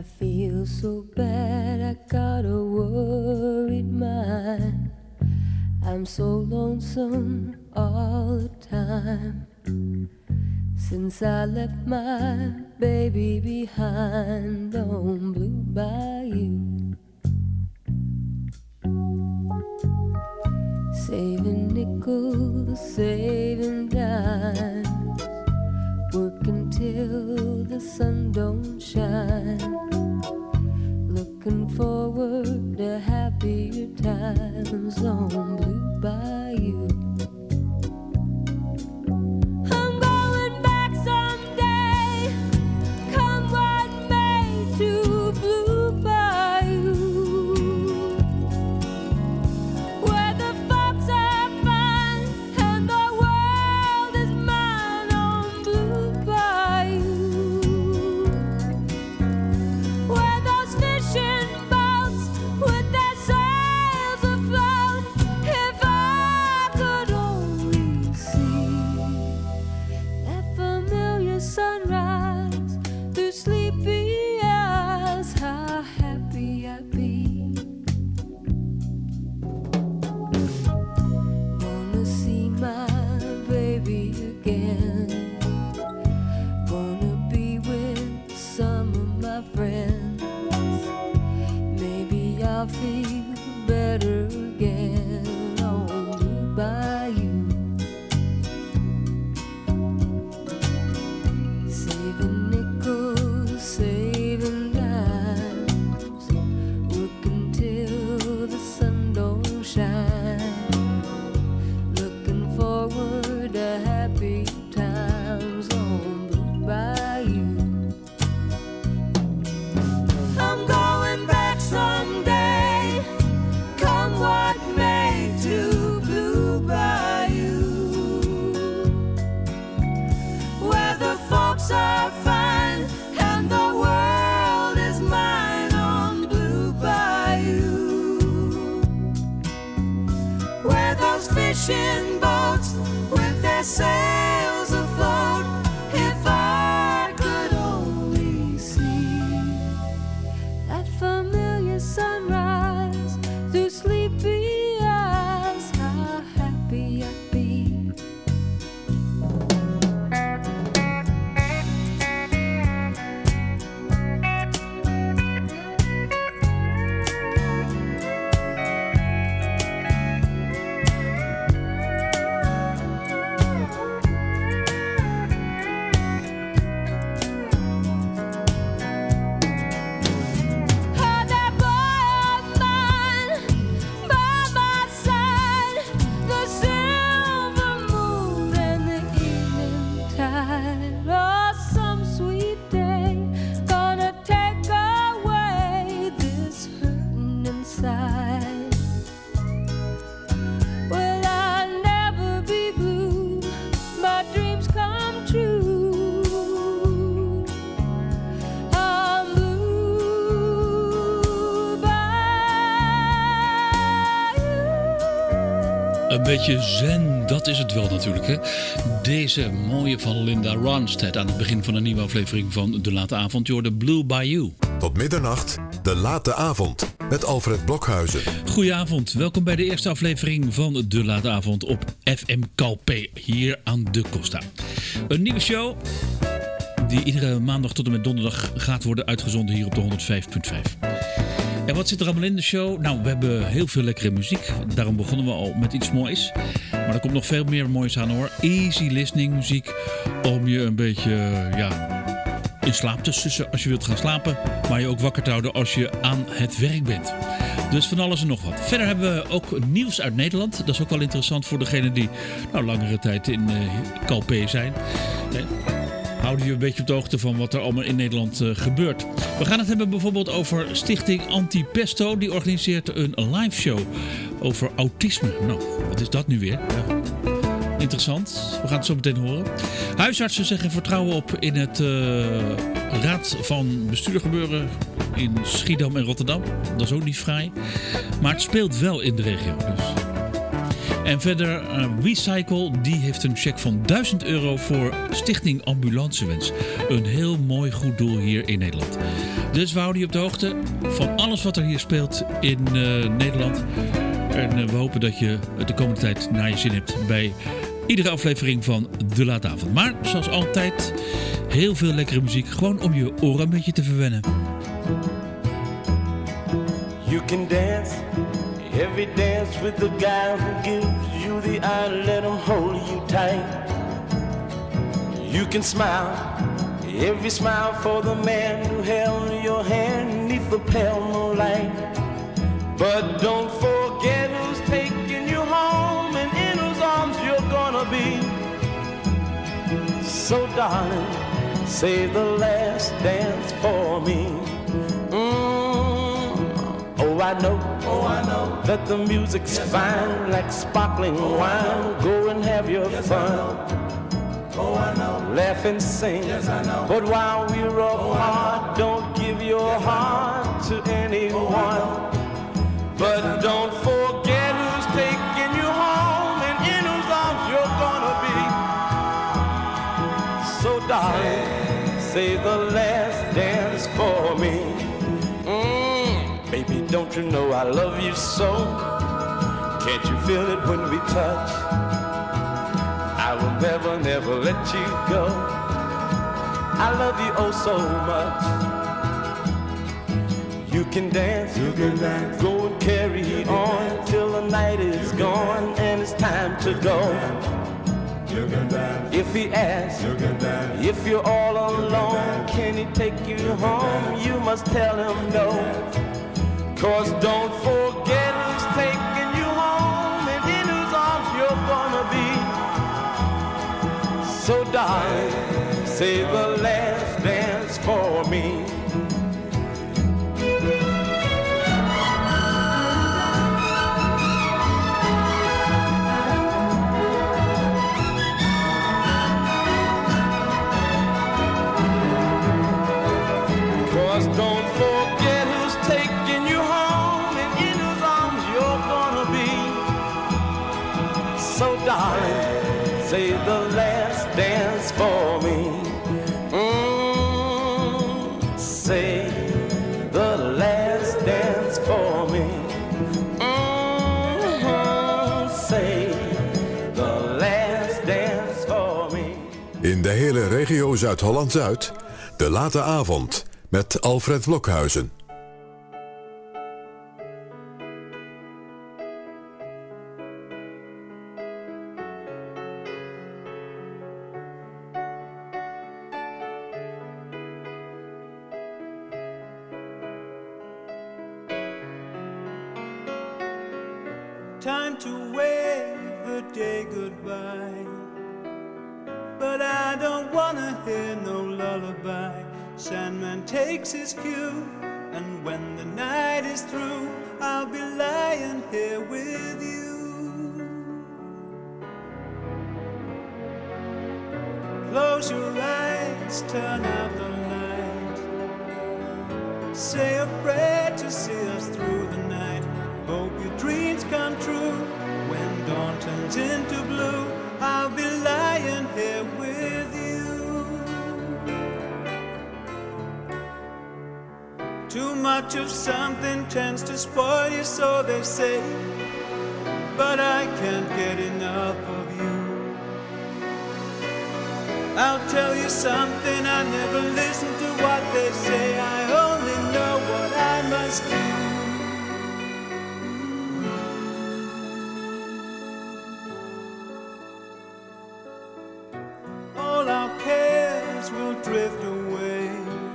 I feel so bad, I got a worried mind. I'm so lonesome all the time. Since I left my baby behind on Blue Bayou. Saving nickels, saving dimes, working till the sun don't shine. Looking forward to happier times on Blue Bayou. I'm going back someday, come what may, to Blue Bayou, where the folks are fine and the world is mine on Blue Bayou, where those fishing boats with their sails afloat, if I could only see that familiar sunrise through sleepy eyes, how happy I'd be. Wanna see my baby again, wanna be with some of my friends. Maybe I'll feel better again on Blue Bayou. Saving nickels, saving dimes, working till the sun don't shine. Looking forward to happy times on Blue Bayou. I'm going back someday, come what may, to Blue Bayou, where the folks are fine and the world is mine on Blue Bayou, where those fishing boats with their sails afloat, if I could only see that familiar sunrise through sleepy eyes, how happy I'd be. Had that boy of mine by my side, the silver moon and the evening tide. Oh, some sweet day gonna take away this hurting inside. Will I never be blue? My dreams come true. I'm Blue Bayou. Een beetje zen, dat is het wel natuurlijk, hè? Deze mooie van Linda Ronstadt aan het begin van een nieuwe aflevering van De Late Avond. Je hoorde Blue Bayou. Tot middernacht, De Late Avond, met Alfred Blokhuizen. Goedenavond, welkom bij de eerste aflevering van De Late Avond op FM Calpe, hier aan de Costa. Een nieuwe show die iedere maandag tot en met donderdag gaat worden uitgezonden hier op de 105.5. En wat zit er allemaal in de show? Nou, we hebben heel veel lekkere muziek. Daarom begonnen we al met iets moois. Maar er komt nog veel meer moois aan hoor. Easy listening muziek om je een beetje in slaap te sussen als je wilt gaan slapen. Maar je ook wakker te houden als je aan het werk bent. Dus van alles en nog wat. Verder hebben we ook nieuws uit Nederland. Dat is ook wel interessant voor degenen die langere tijd in Calpe zijn. Houden je een beetje op de hoogte van wat er allemaal in Nederland gebeurt. We gaan het hebben bijvoorbeeld over Stichting Antipesto. Die organiseert een live show over autisme. Nou, wat is dat nu weer? Ja. Interessant. We gaan het zo meteen horen. Huisartsen zeggen vertrouwen op in het Raad van Bestuur gebeuren in Schiedam en Rotterdam. Dat is ook niet fraai. Maar het speelt wel in de regio. Dus. En verder Recycle, die heeft een cheque van €1000 voor Stichting Ambulancewens. Een heel mooi goed doel hier in Nederland. Dus we houden je op de hoogte van alles wat er hier speelt in Nederland. En we hopen dat je de komende tijd naar je zin hebt bij iedere aflevering van De Late Avond. Maar zoals altijd, heel veel lekkere muziek. Gewoon om je oren een beetje te verwennen. You can dance, every dance with the guy who gives you the eye, let him hold you tight. You can smile, every smile for the man who held your hand neath the pale moonlight. But don't forget who's taking you home and in whose arms you're gonna be. So darling, save the last dance for me. Oh, I know that the music's fine, like sparkling wine. Go and have your fun. Laugh and sing. Yes, I know. But while we're apart, don't give your heart to anyone. But don't forget who's taking you home and in whose arms you're gonna be. So darling, save the last dance for me. Baby, don't you know I love you so? Can't you feel it when we touch? I will never, never let you go. I love you oh so much. You can dance, go and carry on till the night is gone and it's time to go. If he asks, if you're all alone, can he take you home? You must tell him no. 'Cause don't forget who's taking you home and in whose arms you're gonna be. So darling, save the last dance for me. Don't forget who's taking you home and in whose arms you're gonna be. So darling, save the last dance for me. Save the last dance for me. Save the last dance for me. In de hele regio Zuid-Holland-Zuid, De Late Avond met Alfred Blokhuizen. Time to wave the day goodbye, but I don't wanna hear no lullaby. Sandman takes his cue, and when the night is through, I'll be lying here with you. Close your eyes, turn out the light. Say a prayer to see us through the night. Hope your dreams come true. When dawn turns into blue, I'll be lying here with you. Too much of something tends to spoil you, so they say, but I can't get enough of you. I'll tell you something, I never listen to what they say. I only know what I must do. All our cares will drift away.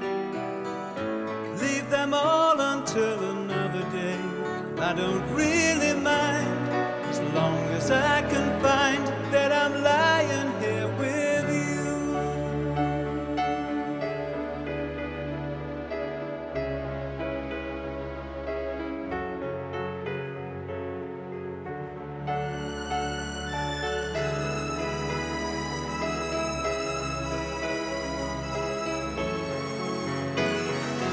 Leave them all until another day. I don't really mind, as long as I can find that I'm lying here with you.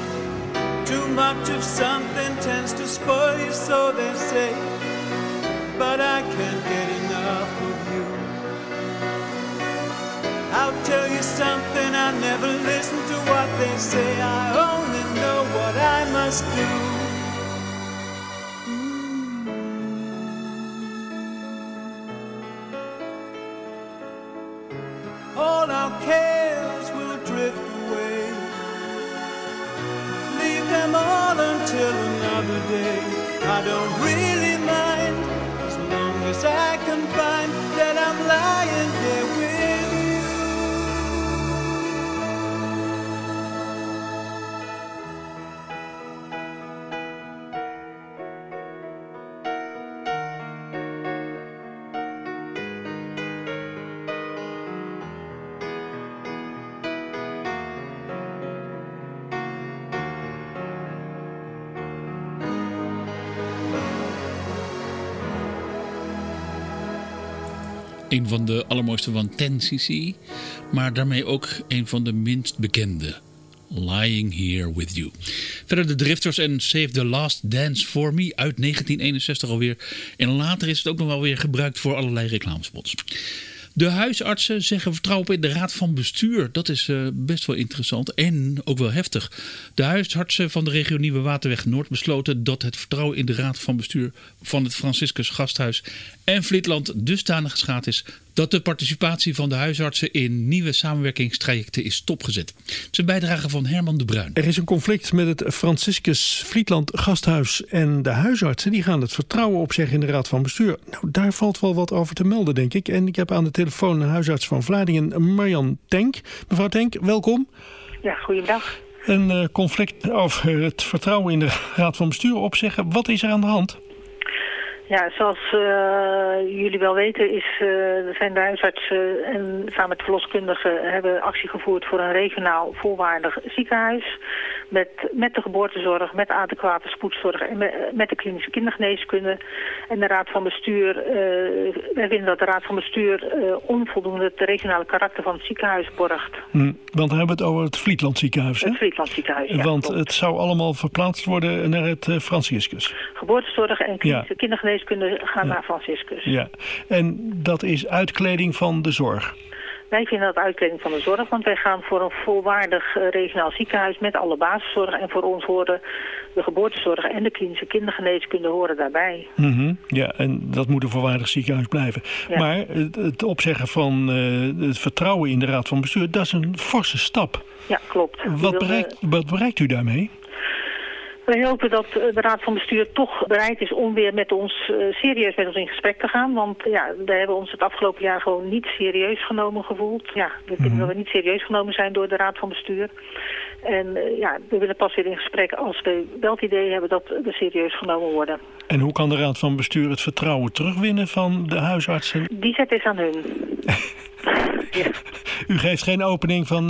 Too much of something tends to spoil you, so they say, but I can't get enough of you. I'll tell you something, I never listen to what they say, I only know what I must do. All our cares will drift away, leave them all until another day. I don't really mind, as long as I can find that I'm lying here with you. Een van de allermooiste van 10cc, maar daarmee ook een van de minst bekende. Lying Here With You. Verder de Drifters en Save the Last Dance For Me uit 1961 alweer. En later is het ook nog wel weer gebruikt voor allerlei reclamespots. De huisartsen zeggen vertrouwen op in de raad van bestuur. Dat is best wel interessant en ook wel heftig. De huisartsen van de regio Nieuwe Waterweg Noord besloten dat het vertrouwen in de raad van bestuur van het Franciscus Gasthuis en Vlietland dusdanig geschaad is dat de participatie van de huisartsen in nieuwe samenwerkingstrajecten is stopgezet. Het is een bijdrage van Herman de Bruin. Er is een conflict met het Franciscus Vlietland Gasthuis en de huisartsen. Die gaan het vertrouwen opzeggen in de raad van bestuur. Nou, daar valt wel wat over te melden, denk ik. En ik heb aan de telefoon een huisarts van Vlaardingen, Marjan Tenk. Mevrouw Tenk, welkom. Ja, goeiedag. Een conflict over het vertrouwen in de raad van bestuur opzeggen. Wat is er aan de hand? Ja, zoals jullie wel weten zijn de huisartsen en samen met de verloskundigen hebben actie gevoerd voor een regionaal volwaardig ziekenhuis. Met de geboortezorg, met adequate spoedzorg en met de klinische kindergeneeskunde. En de raad van bestuur, wij vinden dat de raad van bestuur onvoldoende het regionale karakter van het ziekenhuis borgt. Want dan hebben we het over het Vlietland ziekenhuis, hè? Het Vlietland ziekenhuis, ja. Want klopt. het zou allemaal verplaatst worden naar het Franciscus. Geboortezorg en klinische kindergeneeskunde gaan naar Franciscus. Ja, en dat is uitkleding van de zorg. Wij vinden dat uitkleding van de zorg, want wij gaan voor een volwaardig regionaal ziekenhuis met alle basiszorg. En voor ons horen de geboortezorg en de klinische kindergeneeskunde horen daarbij. Ja, en dat moet een volwaardig ziekenhuis blijven. Ja. Maar het opzeggen van het vertrouwen in de raad van bestuur, dat is een forse stap. Ja, klopt. Wat bereikt u daarmee? Wij hopen dat de raad van bestuur toch bereid is om weer serieus met ons in gesprek te gaan. Want ja, we hebben ons het afgelopen jaar gewoon niet serieus genomen gevoeld. Ja, we vinden dat we niet serieus genomen zijn door de raad van bestuur. En we willen pas weer in gesprek als we wel het idee hebben dat we serieus genomen worden. En hoe kan de raad van bestuur het vertrouwen terugwinnen van de huisartsen? Die zet is aan hun. Ja. U geeft geen opening van,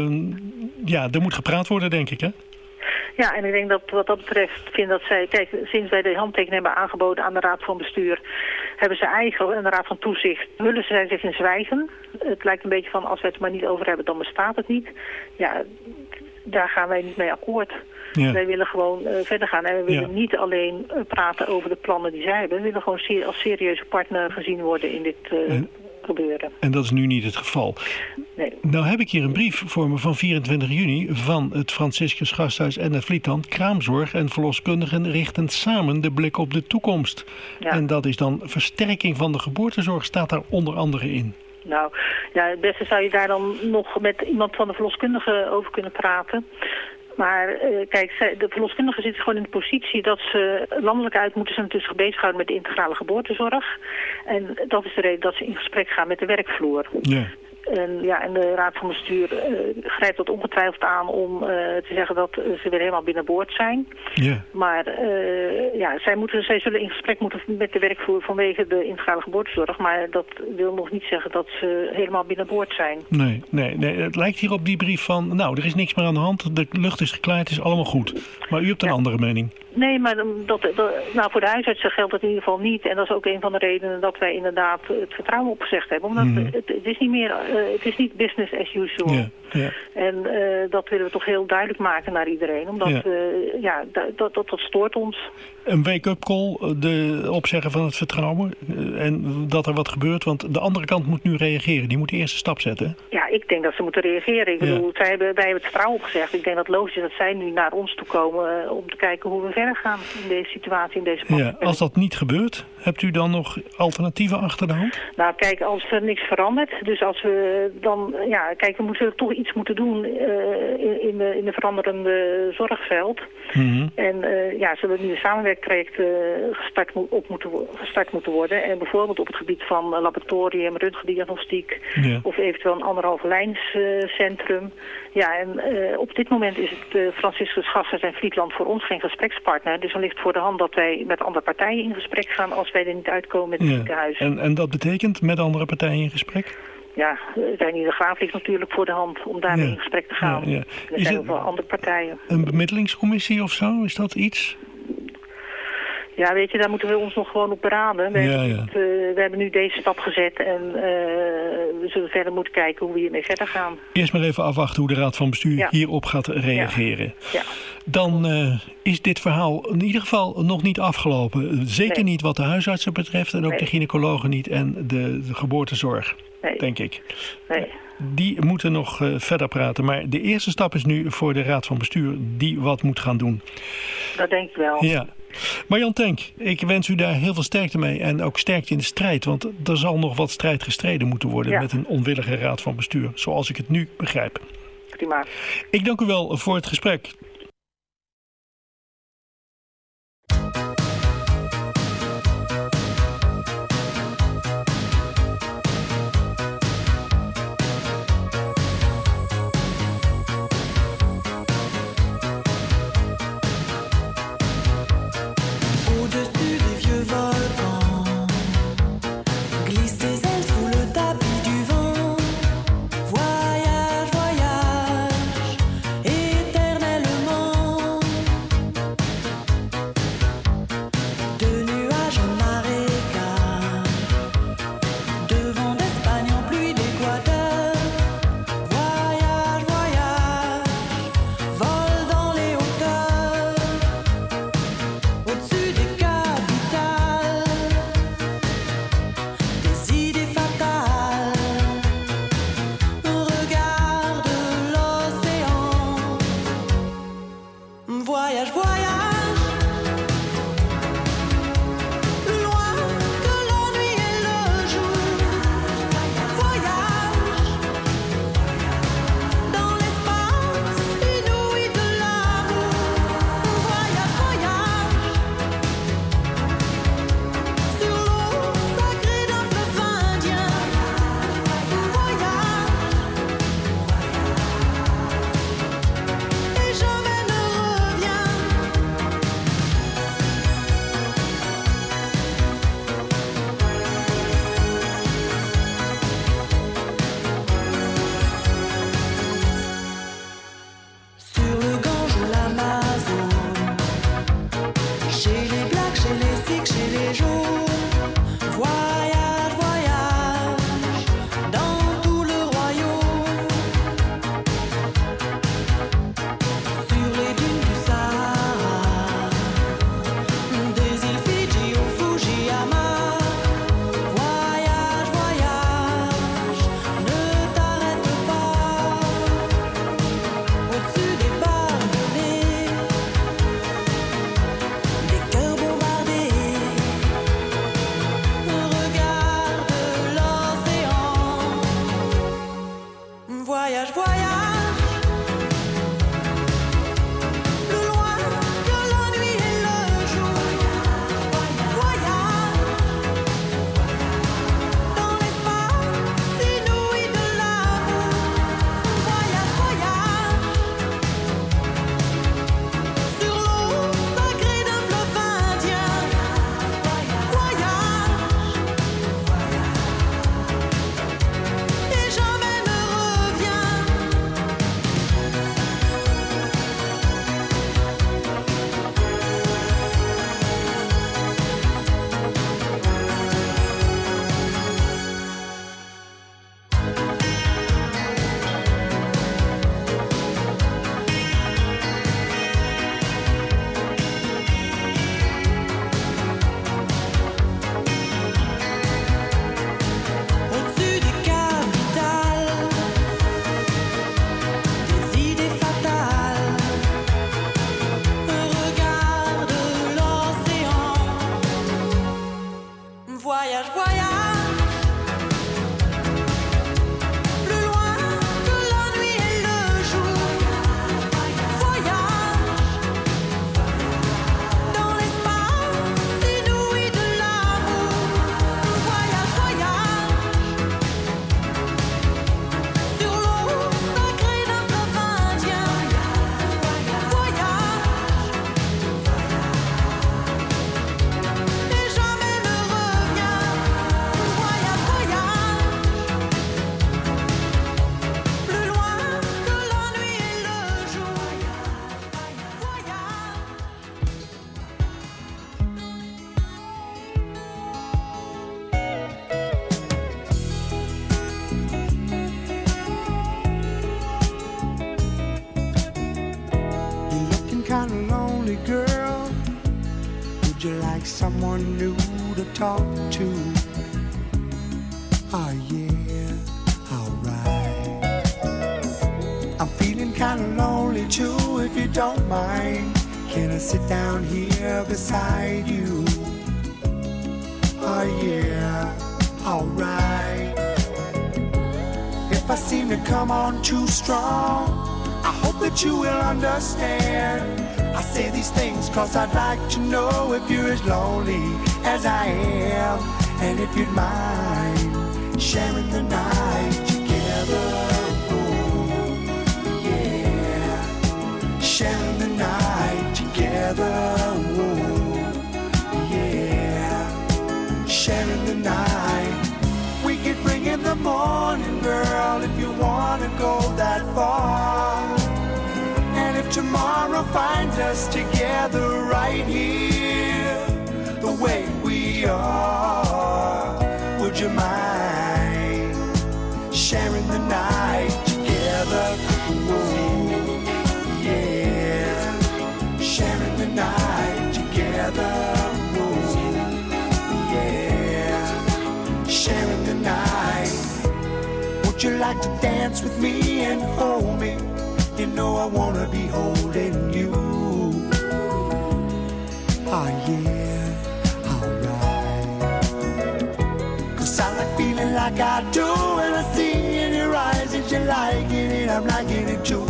er moet gepraat worden, denk ik, hè? Ja, en ik denk dat wat dat betreft dat zij, sinds wij de handtekening hebben aangeboden aan de raad van bestuur, hebben ze eigenlijk, en de raad van toezicht, hullen zij zich in zwijgen. Het lijkt een beetje van, als we het maar niet over hebben, dan bestaat het niet. Ja, daar gaan wij niet mee akkoord. Ja. Wij willen gewoon verder gaan en we willen niet alleen praten over de plannen die zij hebben. We willen gewoon als serieuze partner gezien worden in dit gebeuren. En dat is nu niet het geval. Nee. Nou heb ik hier een brief voor me van 24 juni van het Franciscus Gasthuis en het Vlietland. Kraamzorg en verloskundigen richten samen de blik op de toekomst. Ja. En dat is dan versterking van de geboortezorg, staat daar onder andere in. Nou, ja, het beste zou je daar dan nog met iemand van de verloskundigen over kunnen praten. Maar kijk, de verloskundigen zitten gewoon in de positie dat ze landelijk uit moeten ze natuurlijk bezighouden met de integrale geboortezorg. En dat is de reden dat ze in gesprek gaan met de werkvloer. Ja. En de raad van bestuur grijpt dat ongetwijfeld aan om te zeggen dat ze weer helemaal binnenboord zijn. Ja. Maar zij zullen in gesprek moeten met de werkvloer vanwege de integrale geboortezorg. Maar dat wil nog niet zeggen dat ze helemaal binnenboord zijn. Nee. Het lijkt hier op die brief van, er is niks meer aan de hand. De lucht is geklaard, het is allemaal goed. Maar u hebt een andere mening. Nee, maar voor de huisartsen geldt dat in ieder geval niet. En dat is ook een van de redenen dat wij inderdaad het vertrouwen opgezegd hebben. Omdat het is niet meer, het is niet business as usual. Ja, ja. En dat willen we toch heel duidelijk maken naar iedereen. Omdat dat stoort ons. Een wake-up call, de opzeggen van het vertrouwen en dat er wat gebeurt. Want de andere kant moet nu reageren. Die moet de eerste stap zetten. Ja, ik denk dat ze moeten reageren. Ik bedoel, wij hebben het vertrouwen opgezegd. Ik denk dat het logisch is dat zij nu naar ons toe komen om te kijken hoe we verder gaan in deze situatie, in deze pandemie. Ja, als dat niet gebeurt, hebt u dan nog alternatieven achter de hand? Nou, kijk, als er niks verandert, dus als we dan, kijk, we moeten toch iets moeten doen in de veranderende zorgveld. En zullen nu een samenwerktraject gestart moeten worden. En bijvoorbeeld op het gebied van laboratorium, röntgendiagnostiek of eventueel een 1,5 lijnscentrum. Op dit moment is het Franciscus Gasthuis en Friedland voor ons geen gesprekspartner. Dus dan ligt voor de hand dat wij met andere partijen in gesprek gaan als wij er niet uitkomen met het ziekenhuis. En dat betekent met andere partijen in gesprek? Ja, Reinier de Graaf ligt natuurlijk voor de hand om daarmee in gesprek te gaan. Er zijn ook wel andere partijen. Een bemiddelingscommissie of zo, is dat iets? Ja, weet je, daar moeten we ons nog gewoon op beraden. We hebben nu deze stap gezet en we zullen verder moeten kijken hoe we hiermee verder gaan. Eerst maar even afwachten hoe de Raad van Bestuur hierop gaat reageren. Ja. Dan is dit verhaal in ieder geval nog niet afgelopen. Zeker niet wat de huisartsen betreft en ook de gynaecologen niet en de geboortezorg, denk ik. Nee. Die moeten nog verder praten. Maar de eerste stap is nu voor de Raad van Bestuur die wat moet gaan doen. Dat denk ik wel. Ja. Marjan Tenk, ik wens u daar heel veel sterkte mee en ook sterkte in de strijd. Want er zal nog wat strijd gestreden moeten worden met een onwillige Raad van Bestuur. Zoals ik het nu begrijp. Prima. Ik dank u wel voor het gesprek. like someone new to talk to. Oh yeah, alright. I'm feeling kinda lonely too, if you don't mind. Can I sit down here beside you? Oh yeah, alright. If I seem to come on too strong, I hope that you will understand. I say these things cause I'd like to know if you're as lonely as I am, and if you'd mind sharing the night together. Oh, yeah, sharing the night together. Oh, yeah, sharing the night. We could bring in the morning, girl, if you wanna go that far. And if tomorrow finds us together right here, the way we are, would you mind sharing the night together? Ooh, yeah, sharing the night together. Ooh, yeah, sharing the night. Would you like to dance with me and hold me? You know I wanna be holding you. Oh yeah, alright. Cause I like feeling like I do, and I see in your eyes that you're liking it, I'm liking it too.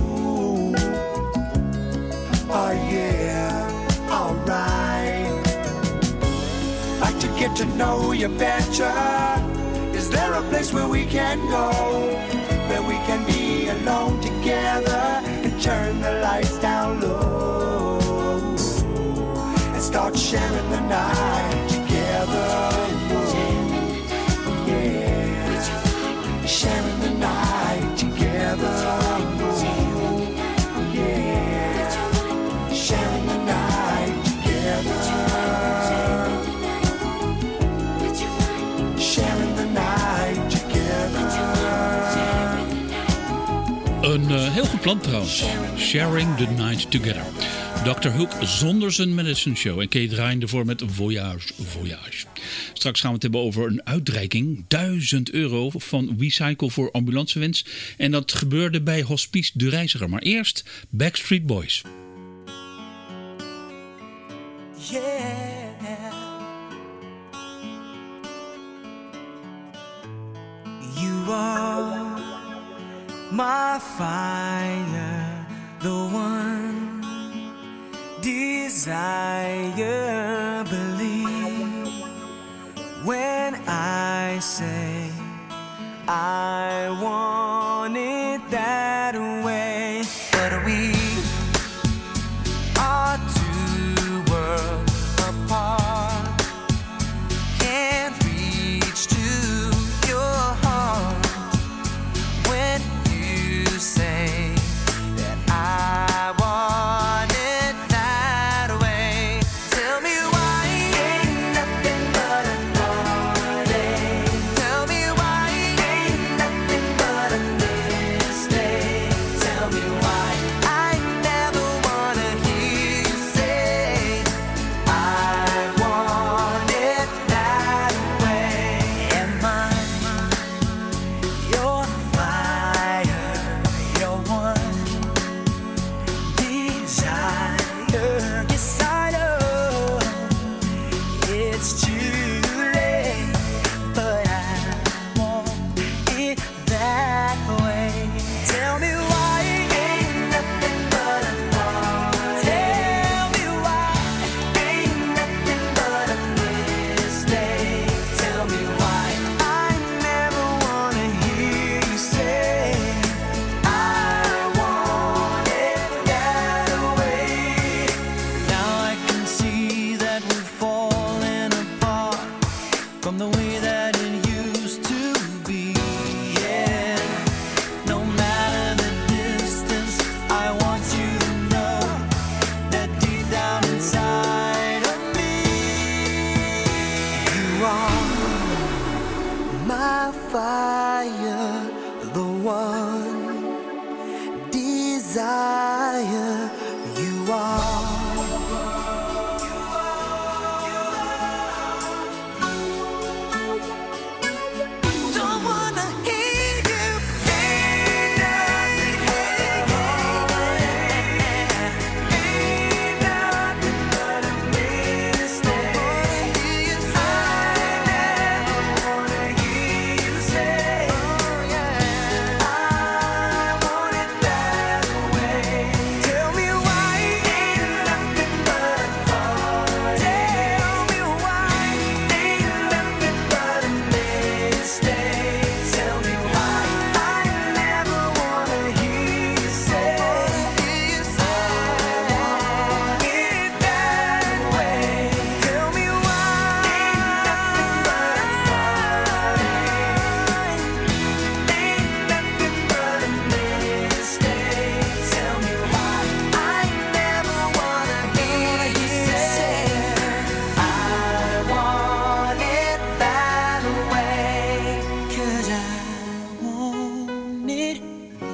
Oh yeah, alright. Like to get to know you better. Is there a place where we can go, where we can be alone together and turn the lights down low and start sharing the night together? Yeah, sharing the night together. Yeah, sharing the night together. Sharing the night together. Een heel goed plan trouwens. Sharing the Night Together. Dr. Hook zonder zijn medicine show. En Kate draaide ervoor met Voyage, Voyage. Straks gaan we het hebben over een uitreiking. €1000 van WeCycle voor ambulancewens. En dat gebeurde bij Hospice De Reiziger. Maar eerst Backstreet Boys. Yeah. You are my fire, the one desire. Believe when I say I want it that way. But we are two worlds apart. Can't reach to your heart when you say that I want it that way. Tell me why ain't nothing but a heartache. Tell me why ain't nothing but a mistake. Tell me why I never wanna hear you say I want it that way. Am I your fire, your one desire? Yes, I know it's too late, but I want it that way. Tell me why ain't nothing but a heartache. Tell me why ain't nothing but a mistake. Tell me why I never wanna hear you say I want it that way. Now I can see that we're falling apart from the way that it used to be. Yeah, no matter the distance, I want you to know that deep down inside of me, you are my fire, the one desire. You are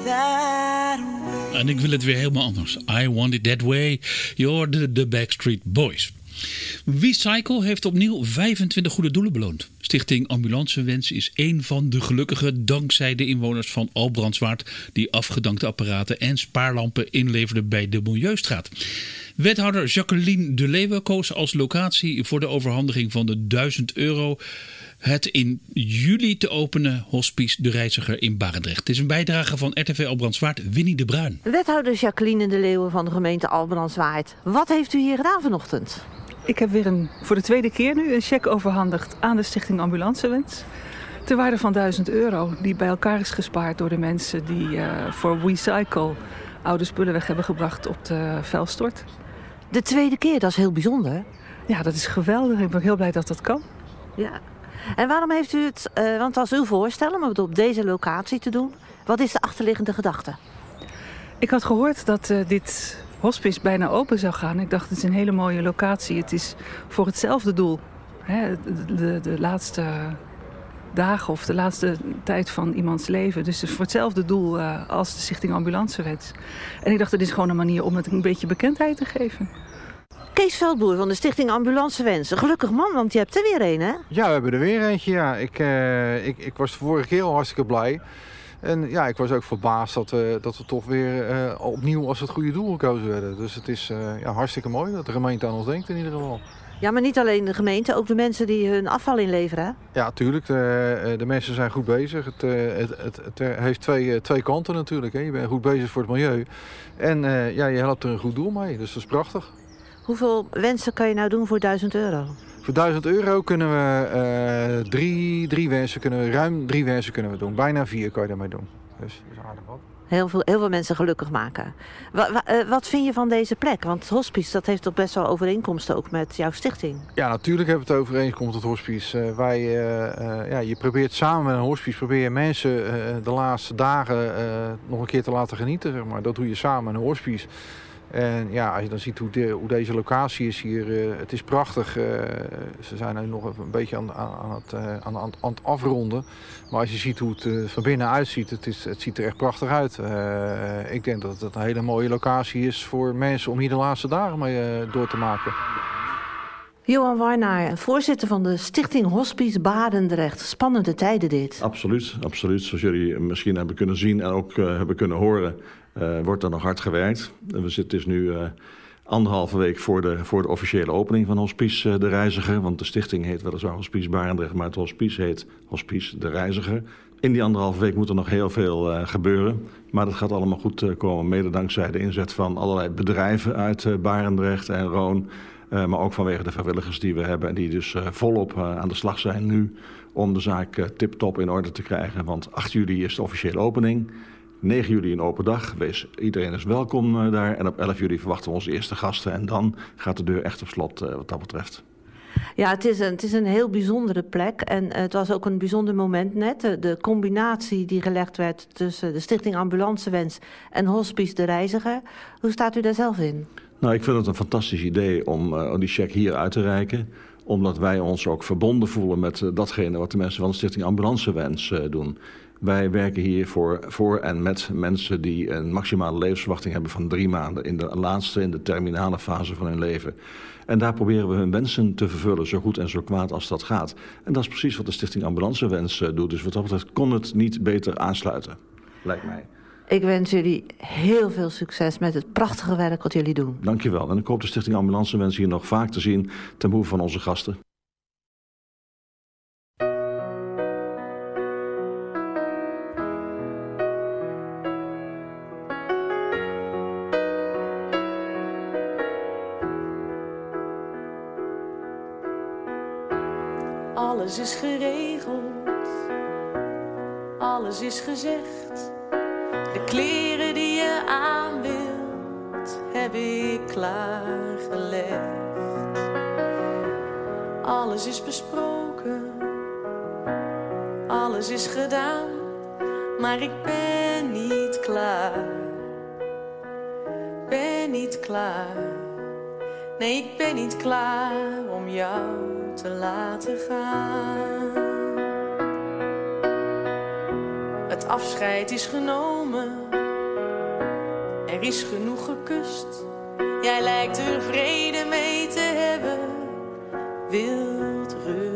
that way. En ik wil het weer helemaal anders. I Want It That Way. Je hoorde de Backstreet Boys. WeCycle heeft opnieuw 25 goede doelen beloond. Stichting Ambulancewens is één van de gelukkigen dankzij de inwoners van Albrandswaard die afgedankte apparaten en spaarlampen inleverden bij de Milieustraat. Wethouder Jacqueline de Leeuwen koos als locatie voor de overhandiging van de €1000 het in juli te openen Hospice De Reiziger in Barendrecht. Het is een bijdrage van RTV Albrandswaard, Winnie de Bruin. Wethouder Jacqueline de Leeuwen van de gemeente Albrandswaard. Wat heeft u hier gedaan vanochtend? Ik heb weer voor de tweede keer nu een cheque overhandigd aan de Stichting Ambulancewens. Ter waarde van €1000 die bij elkaar is gespaard door de mensen die voor WeCycle oude spullen weg hebben gebracht op de vuilstort. De tweede keer, dat is heel bijzonder. Ja, dat is geweldig. Ik ben heel blij dat dat kan. Ja. En waarom heeft u het, want het was uw voorstel om het op deze locatie te doen. Wat is de achterliggende gedachte? Ik had gehoord dat dit hospice bijna open zou gaan. Ik dacht, het is een hele mooie locatie. Het is voor hetzelfde doel. Hè, de laatste dagen of de laatste tijd van iemands leven. Dus voor hetzelfde doel als de Stichting Ambulancewens. En ik dacht, het is gewoon een manier om het een beetje bekendheid te geven. Kees Veldboer van de Stichting Ambulancewens. Een gelukkig man, want je hebt er weer een, hè? Ja, we hebben er weer eentje, ja. Ik was de vorige keer al hartstikke blij. En ja, ik was ook verbaasd dat we toch weer opnieuw als het goede doel gekozen werden. Dus het is hartstikke mooi dat de gemeente aan ons denkt in ieder geval. Ja, maar niet alleen de gemeente, ook de mensen die hun afval inleveren, hè? Ja, tuurlijk. De mensen zijn goed bezig. Het heeft twee kanten natuurlijk. Hè. Je bent goed bezig voor het milieu. En je helpt er een goed doel mee. Dus dat is prachtig. Hoeveel wensen kan je nou doen voor €1000? Voor €1000 kunnen we ruim drie wensen kunnen we doen. Bijna 4 kan je daarmee doen. Dus dat is aardig wat. Heel veel mensen gelukkig maken. Wat vind je van deze plek? Want het hospice, dat heeft toch best wel overeenkomsten ook met jouw stichting? Ja, natuurlijk hebben we het overeenkomst met het hospice. Je probeert samen met een hospice mensen de laatste dagen nog een keer te laten genieten. Zeg maar. Dat doe je samen met een hospice. En ja, als je dan ziet hoe deze locatie is hier, het is prachtig. Ze zijn nu nog een beetje aan het afronden. Maar als je ziet hoe het van binnen uitziet, het ziet er echt prachtig uit. Ik denk dat het een hele mooie locatie is voor mensen om hier de laatste dagen mee door te maken. Johan Warnaar, voorzitter van de Stichting Hospice Barendrecht. Spannende tijden dit. Absoluut, absoluut. Zoals jullie misschien hebben kunnen zien en ook hebben kunnen horen, wordt er nog hard gewerkt. We zitten dus nu 1,5 week voor de officiële opening van Hospice De Reiziger. Want de stichting heet weliswaar Hospice Barendrecht, maar het hospice heet Hospice De Reiziger. In die 1,5 week moet er nog heel veel gebeuren. Maar dat gaat allemaal goed komen, mede dankzij de inzet van allerlei bedrijven uit Barendrecht en Roon. Maar ook vanwege de vrijwilligers die we hebben en die dus volop aan de slag zijn nu om de zaak tip-top in orde te krijgen. Want 8 juli is de officiële opening, 9 juli een open dag. Iedereen is welkom daar en op 11 juli verwachten we onze eerste gasten. En dan gaat de deur echt op slot wat dat betreft. Ja, het is een heel bijzondere plek en het was ook een bijzonder moment net. De combinatie die gelegd werd tussen de Stichting Ambulancewens en Hospice De Reiziger. Hoe staat u daar zelf in? Nou, ik vind het een fantastisch idee om die cheque hier uit te reiken. Omdat wij ons ook verbonden voelen met datgene wat de mensen van de Stichting Ambulancewens doen. Wij werken hier voor en met mensen die een maximale levensverwachting hebben van 3 maanden. In de terminale fase van hun leven. En daar proberen we hun wensen te vervullen, zo goed en zo kwaad als dat gaat. En dat is precies wat de Stichting Ambulancewens doet. Dus wat dat betreft kon het niet beter aansluiten, lijkt mij. Ik wens jullie heel veel succes met het prachtige werk wat jullie doen. Dankjewel. En ik hoop de Stichting Ambulancewens hier nog vaak te zien ten behoeve van onze gasten. Alles is geregeld, alles is gezegd. De kleren die je aan wilt, heb ik klaargelegd. Alles is besproken, alles is gedaan, maar ik ben niet klaar. Ben niet klaar, nee, ik ben niet klaar om jou te laten gaan. Het afscheid is genomen, Er is genoeg gekust. Jij lijkt er vrede mee te hebben. Wild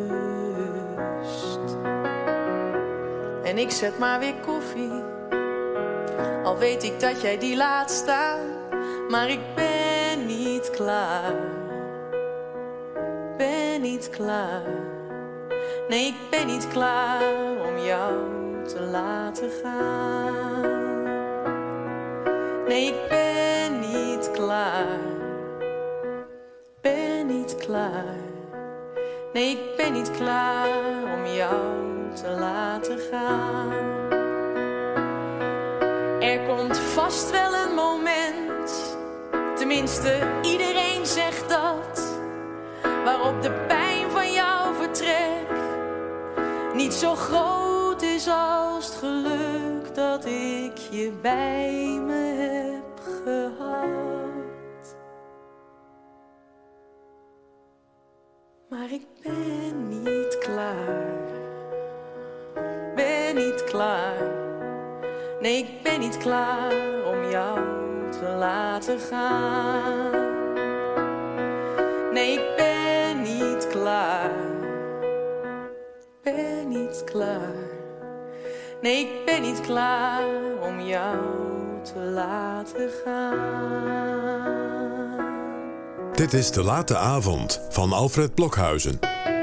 rust. En ik zet maar weer koffie. Al weet ik dat jij die laat staan. Maar ik ben niet klaar. Ben niet klaar. Nee, ik ben niet klaar om jou te laten gaan. Nee, ik ben niet klaar. Ben niet klaar. Nee, ik ben niet klaar om jou te laten gaan. Er komt vast wel een moment, tenminste iedereen zegt dat, waarop de pijn van jouw vertrek niet zo groot is als het geluk dat ik je bij me heb gehad. Maar ik ben niet klaar. Ben niet klaar. Nee, ik ben niet klaar om jou te laten gaan. Nee, ik ben niet klaar. Ben niet klaar. Nee, ik ben niet klaar om jou te laten gaan. Dit is De Late Avond van Alfred Blokhuizen.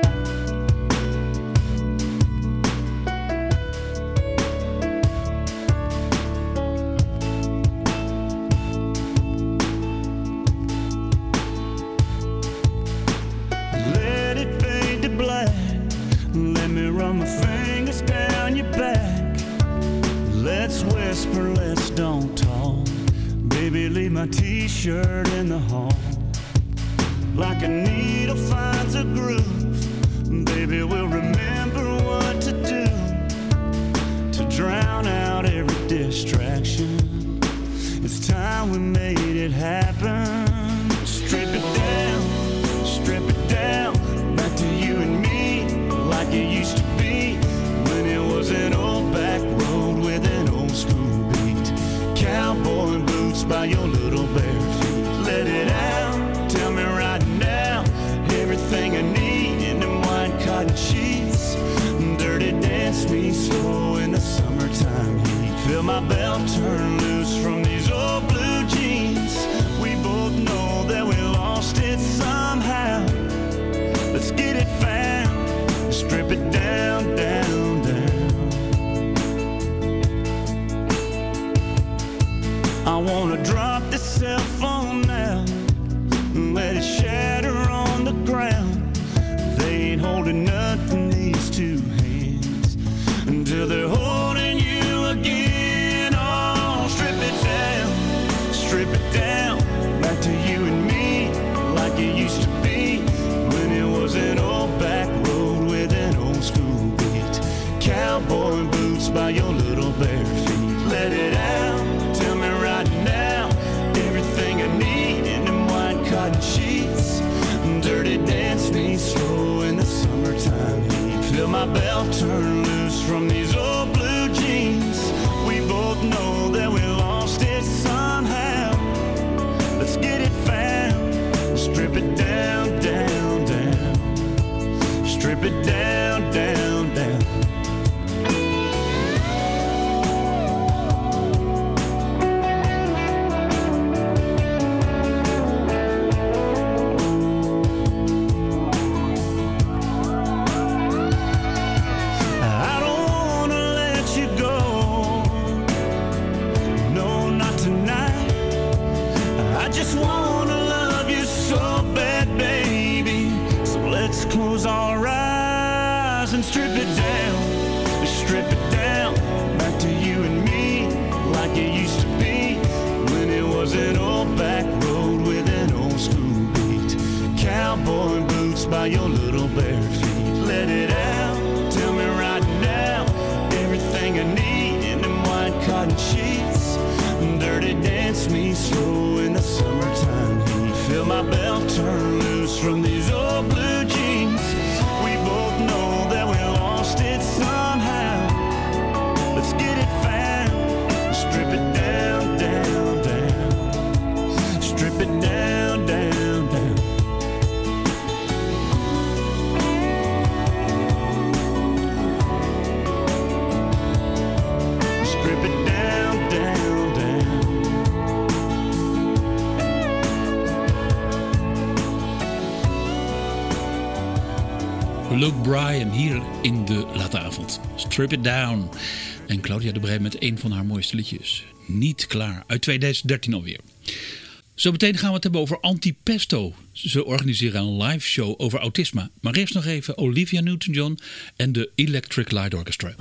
T-shirt in the hall, like a needle finds a groove. Baby, we'll remember what to do to drown out every distraction. It's time we made it happen. Strip it down, back to you and me, like it used to be when it was an old back road with an old school beat. Cowboy boots by your little bare feet. Let it out, tell me right now, everything I need in them white cotton sheets. Dirty dance me slow in the summertime heat. Feel my belt turn loose from these old blue jeans. We both know that we lost it somehow. Let's get it found, strip it down, down, down. I wanna drop this cell phone now and let it shatter on the ground. They ain't holding nothing, these two hands, until they're holding you again. Oh, strip it down, back to you and me, like it used to be when it was an old back road with an old school beat. Cowboy boots by your little bare feet. Let it out, tell me right now, everything I need in them white cotton sheets. Dirty dance me slow in the summertime heat. Feel my belt turn loose from these old blue jeans. We both know that we lost it somehow. Let's get it found, strip it down, down, down. Strip it down, down, down. Close our eyes and strip it down, back to you and me, like it used to be when it was an old back road with an old school beat. Cowboy boots by your little bare feet. Let it out, tell me right now, everything I need in them white cotton sheets. Dirty dance me slow in the summertime heat. Feel my belt turn loose from these old blue jeans. We both know that we lost it somehow. Let's get it found, strip it down, down, down. Luke Bryan hier in de late avond. Strip It Down. En Claudia de Brij met een van haar mooiste liedjes. Niet klaar. Uit 2013 alweer. Zo meteen gaan we het hebben over Antipesto. Ze organiseren een live show over autisme. Maar eerst nog even Olivia Newton-John en de Electric Light Orchestra.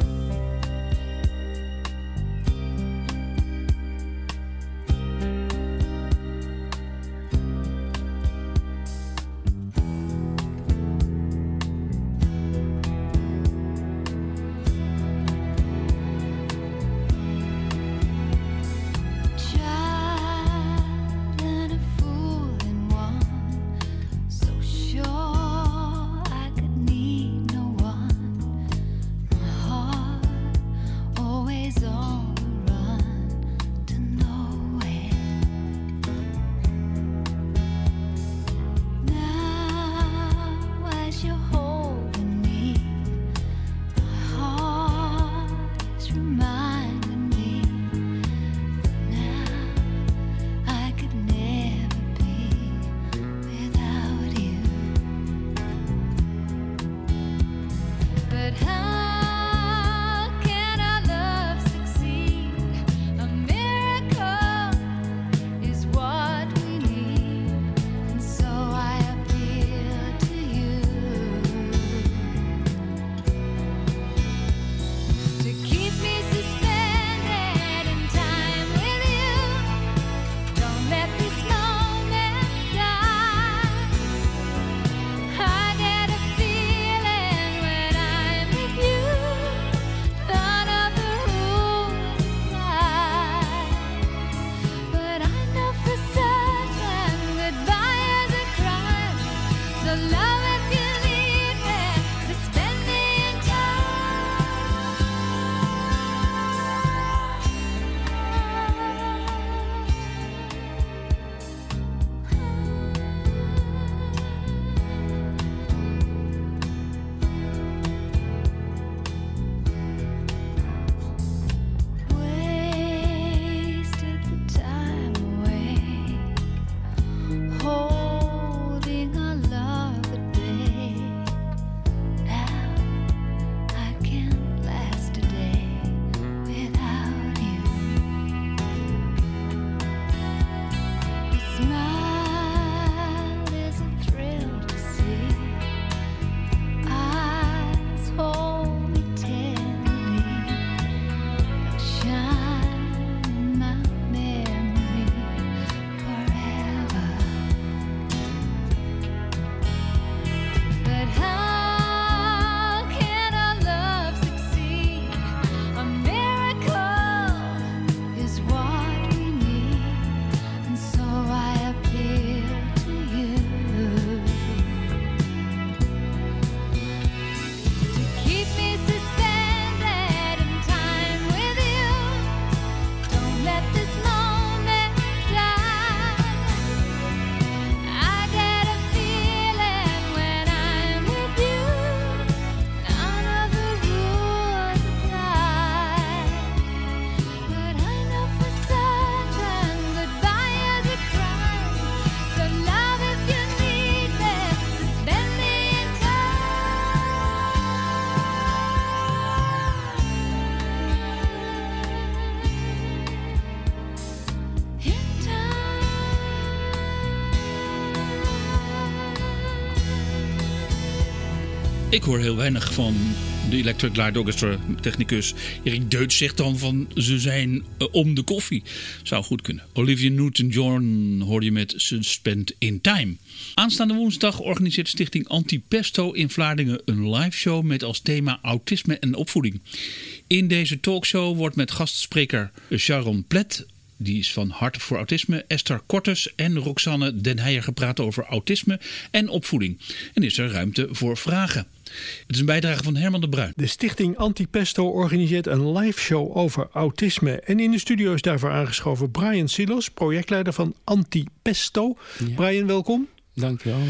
Ik hoor heel weinig van de Electric Light Orchestra technicus Erik Deutsch zegt dan van ze zijn om de koffie. Zou goed kunnen. Olivia Newton-John hoor je met Suspend in Time. Aanstaande woensdag organiseert Stichting Antipesto in Vlaardingen een live show met als thema autisme en opvoeding. In deze talkshow wordt met gastspreker Sharon Plet, die is van Hart voor Autisme, Esther Kortes en Roxanne Den Heijer gepraat over autisme en opvoeding. En is er ruimte voor vragen. Het is een bijdrage van Herman de Bruin. De stichting Antipesto organiseert een live show over autisme. En in de studio is daarvoor aangeschoven Brian Silos, projectleider van Antipesto. Ja. Brian, welkom. Dank je wel.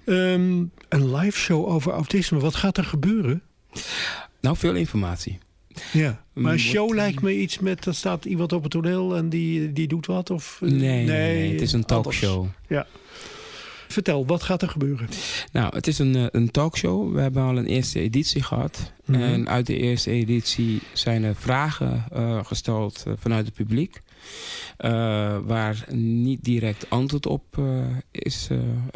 Een live show over autisme, wat gaat er gebeuren? Nou, veel informatie. Ja, maar een show lijkt me iets met, er staat iemand op het toneel en die doet wat? Of, nee, het is een talkshow. Ja. Vertel, wat gaat er gebeuren? Nou, het is een talkshow. We hebben al een eerste editie gehad. Mhm. En uit de eerste editie zijn er vragen gesteld vanuit het publiek. Waar niet direct antwoord op is.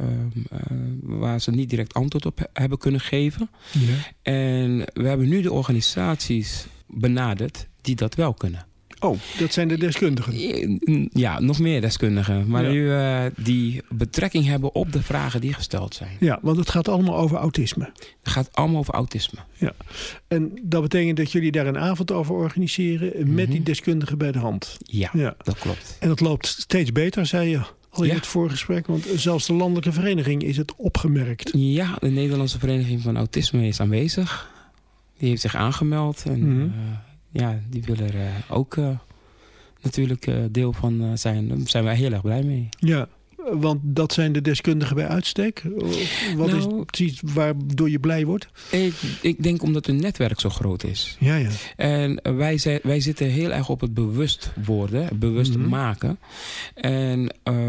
Waar ze niet direct antwoord op hebben kunnen geven. Ja. En we hebben nu de organisaties benaderd die dat wel kunnen. Oh, dat zijn de deskundigen? Ja, nog meer deskundigen. Maar Ja. nu die betrekking hebben op de vragen die gesteld zijn. Ja, want het gaat allemaal over autisme. Het gaat allemaal over autisme. Ja. En dat betekent dat jullie daar een avond over organiseren met die deskundigen bij de hand. Ja, dat klopt. En dat loopt steeds beter, zei je al in het voorgesprek. Want zelfs de landelijke vereniging is het opgemerkt. Ja, de Nederlandse Vereniging van Autisme is aanwezig. Die heeft zich aangemeld. En die willen er ook natuurlijk deel van zijn. Daar zijn wij heel erg blij mee. Ja, want dat zijn de deskundigen bij uitstek? Wat is precies waardoor je blij wordt? Ik denk omdat hun netwerk zo groot is. Ja, ja. En wij zitten heel erg op het bewust worden, bewust maken. En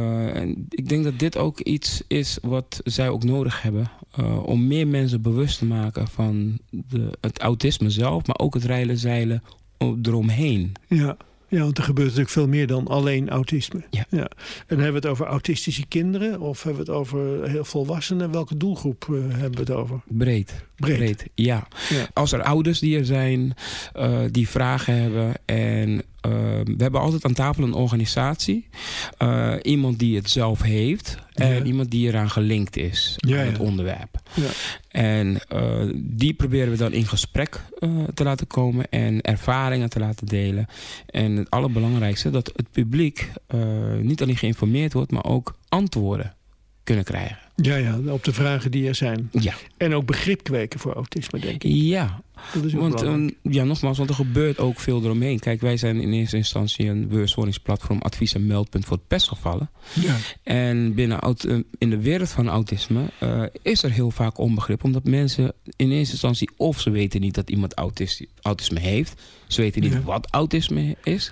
ik denk dat dit ook iets is wat zij ook nodig hebben. Om meer mensen bewust te maken van het autisme zelf, maar ook het reilen, zeilen eromheen. Ja. Ja, want er gebeurt natuurlijk veel meer dan alleen autisme. Ja. En hebben we het over autistische kinderen of hebben we het over heel volwassenen? Welke doelgroep hebben we het over? Breed. Ja. Als er ouders die er zijn, die vragen hebben. En we hebben altijd aan tafel een organisatie. Iemand die het zelf heeft. En iemand die eraan gelinkt is aan het onderwerp. Ja. En die proberen we dan in gesprek te laten komen. En ervaringen te laten delen. En het allerbelangrijkste, dat het publiek niet alleen geïnformeerd wordt, maar ook antwoorden kunnen krijgen. Ja, op de vragen die er zijn. Ja. En ook begrip kweken voor autisme, denk ik. Ja, dat is ook nogmaals, want er gebeurt ook veel eromheen. Kijk, wij zijn in eerste instantie een bewustwordingsplatform, advies- en meldpunt voor pestgevallen. Ja. En in de wereld van autisme is er heel vaak onbegrip. Omdat mensen in eerste instantie of ze weten niet dat iemand autisme heeft. Ze weten niet wat autisme is.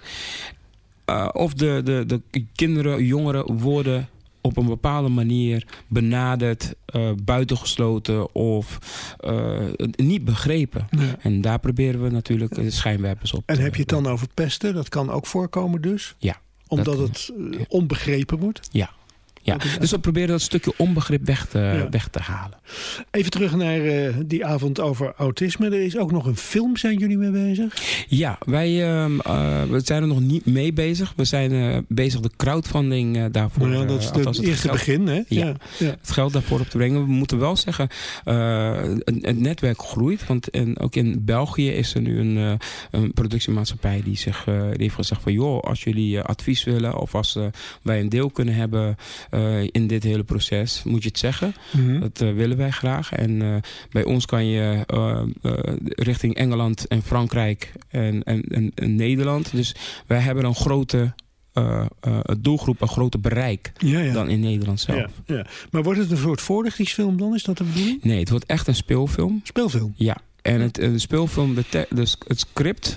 Of de kinderen, jongeren worden op een bepaalde manier benaderd, buitengesloten of niet begrepen. Ja. En daar proberen we natuurlijk de schijnwerpers op. En heb je het dan over pesten? Dat kan ook voorkomen dus? Ja. Omdat het onbegrepen wordt? Ja. Ja, dus we proberen dat stukje onbegrip weg te halen. Even terug naar die avond over autisme. Er is ook nog een film, zijn jullie mee bezig? Ja, we zijn er nog niet mee bezig. We zijn bezig de crowdfunding daarvoor. Nou ja, dat is het eerste begin, hè? Ja, het geld daarvoor op te brengen. We moeten wel zeggen, het netwerk groeit. Want ook in België is er nu een productiemaatschappij die heeft gezegd van joh, als jullie advies willen of als wij een deel kunnen hebben in dit hele proces, moet je het zeggen. Dat willen wij graag. En bij ons kan je richting Engeland en Frankrijk en Nederland. Dus wij hebben een grote doelgroep, een groter bereik dan in Nederland zelf. Ja. Maar wordt het een soort voorlichtingsfilm dan? Is dat de bedoeling? Nee, het wordt echt een speelfilm. Speelfilm? Ja. En het speelfilm, het script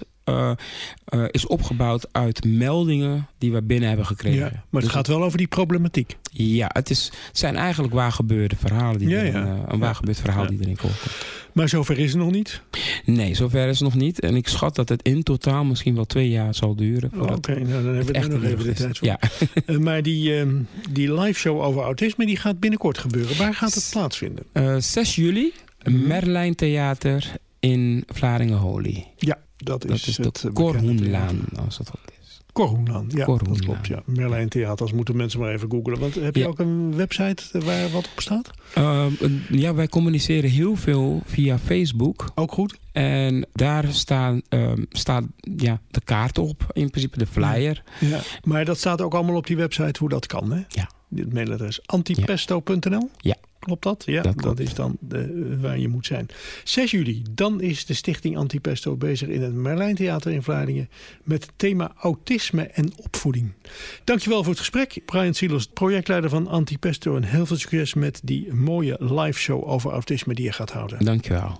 is opgebouwd uit meldingen die we binnen hebben gekregen. Ja, maar het gaat wel over die problematiek. Ja, het zijn eigenlijk waar gebeurde verhalen een waar gebeurd verhaal die erin voorkomt. Maar zover is het nog niet? Nee, zover is het nog niet. En ik schat dat het in totaal misschien wel 2 jaar zal duren. Oké, nou dan hebben we er nog even de tijd voor. Ja. Maar die live show over autisme die gaat binnenkort gebeuren. Waar gaat het plaatsvinden? 6 juli, Merlijn Theater in Vlaardingen-Holy. Ja, dat is de Cor Hoenlaan, als dat goed is. Cor Hoenlaan, ja, dat klopt. Ja. Merlijn Theaters moeten mensen maar even googlen. Want heb je ook een website waar wat op staat? Ja, wij communiceren heel veel via Facebook. Ook goed. En daar staat de kaart op, in principe de flyer. Ja. Maar dat staat ook allemaal op die website hoe dat kan, hè? Ja. Het mailadres antipesto.nl? Ja. Klopt dat? Ja, dat is dan waar je moet zijn. 6 juli, dan is de stichting Antipesto bezig in het Merlijn Theater in Vlaardingen met het thema autisme en opvoeding. Dankjewel voor het gesprek. Brian Silos, projectleider van Antipesto, en heel veel succes met die mooie live show over autisme die je gaat houden. Dankjewel.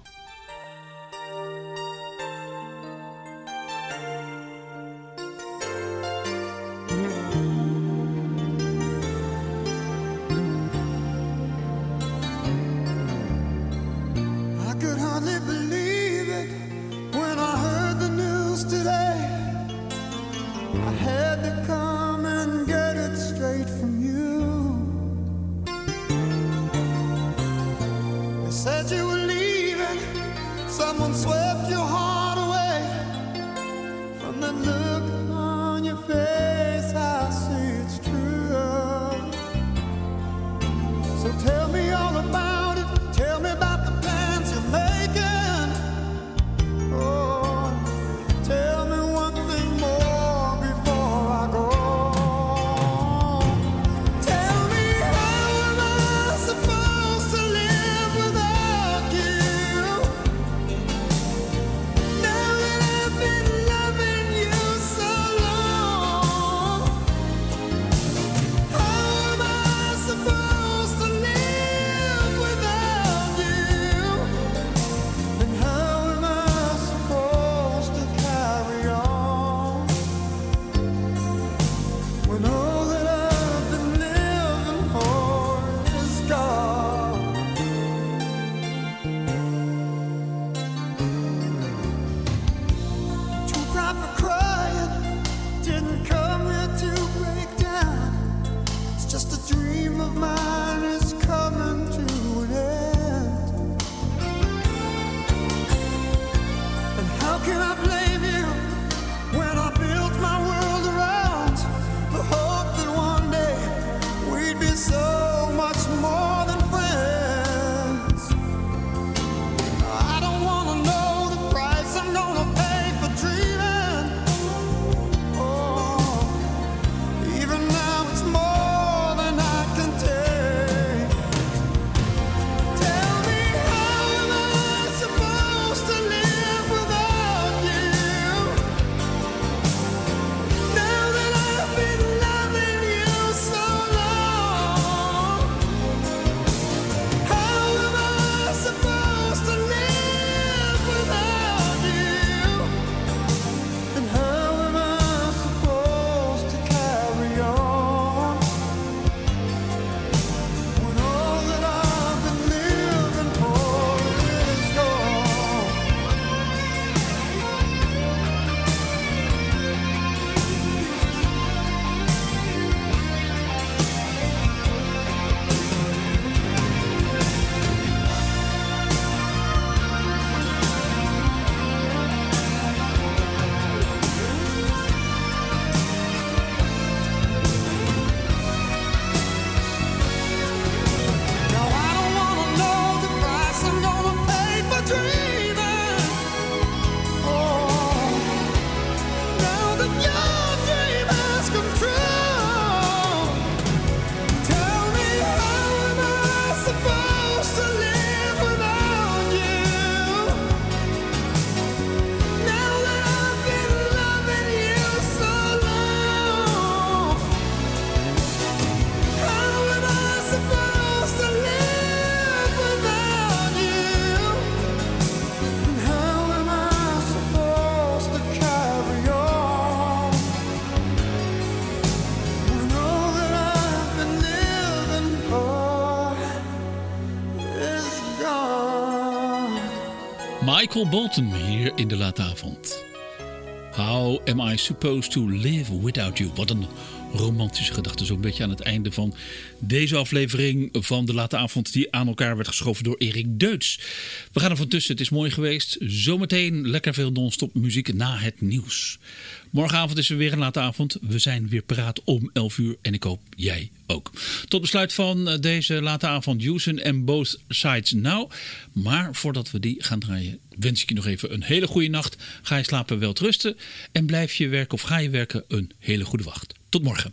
Michael Bolton hier in de late avond. How am I supposed to live without you? Wat een romantische gedachte. Zo'n beetje aan het einde van deze aflevering van de late avond die aan elkaar werd geschoven door Erik Deutz. We gaan er van tussen. Het is mooi geweest. Zometeen lekker veel non-stop muziek na het nieuws. Morgenavond is er weer een late avond. We zijn weer paraat om 11 uur en ik hoop jij ook. Tot besluit van deze late avond Houston and Both Sides Now. Maar voordat we die gaan draaien wens ik je nog even een hele goede nacht. Ga je slapen, wel rusten en blijf je werken of ga je werken een hele goede wacht. Tot morgen.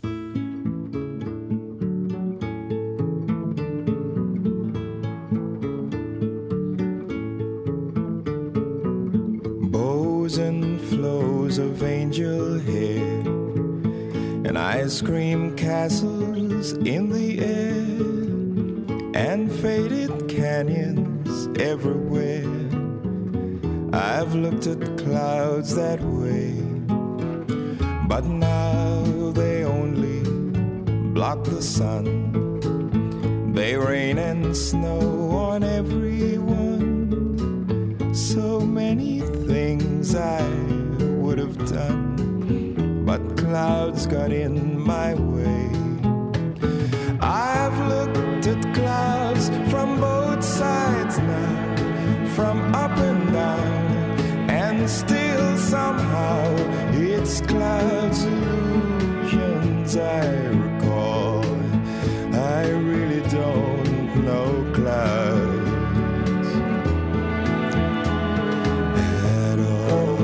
Bows and flows of angel hair and ice cream castles in the air and faded canyons everywhere. I've looked at clouds that way, but now they only block the sun. They rain and snow on everyone. So many things I would have done, but clouds got in my way. I've looked at clouds from both sides now, from up and down, and still somehow it's clouds illusions I recall. I really don't know clouds at all.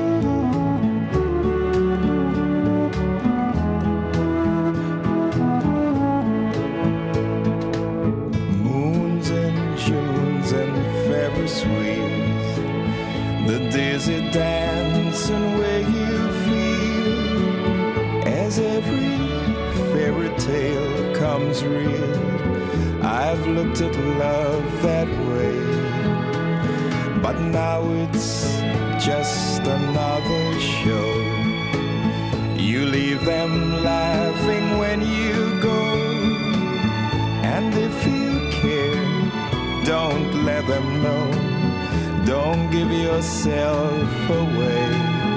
Moons and Junes and Ferris wheels, the dizzy dance and where you feel as every fairy tale comes real. I've looked at love that way, but now it's just another show. You leave them laughing when you go, and if you care, don't let them know. Don't give yourself away.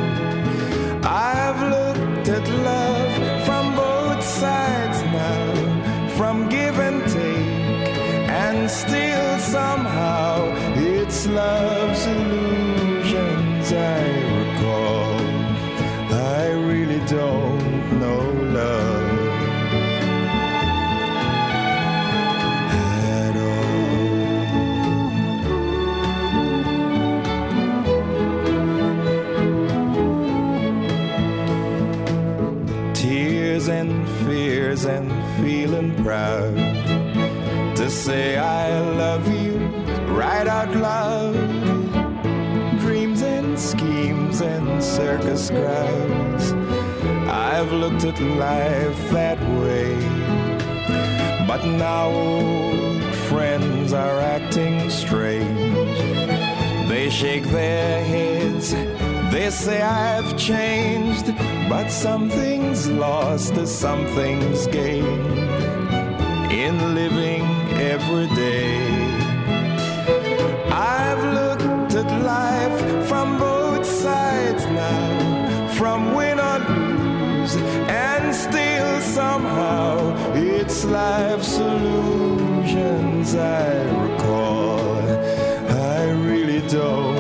I've looked at love from both sides now, from give and take, and still somehow it's love's illusions I recall. I really don't know love at all. Tears and fears and feeling proud to say I love you right out loud. Dreams and schemes and circus crowds. I've looked at life that way, but now old friends are acting strange. They shake their heads, they say I've changed, but something's lost as something's gained in living every day. I've looked at life from both sides now, from win or lose, and still somehow it's life's illusions I recall. I really don't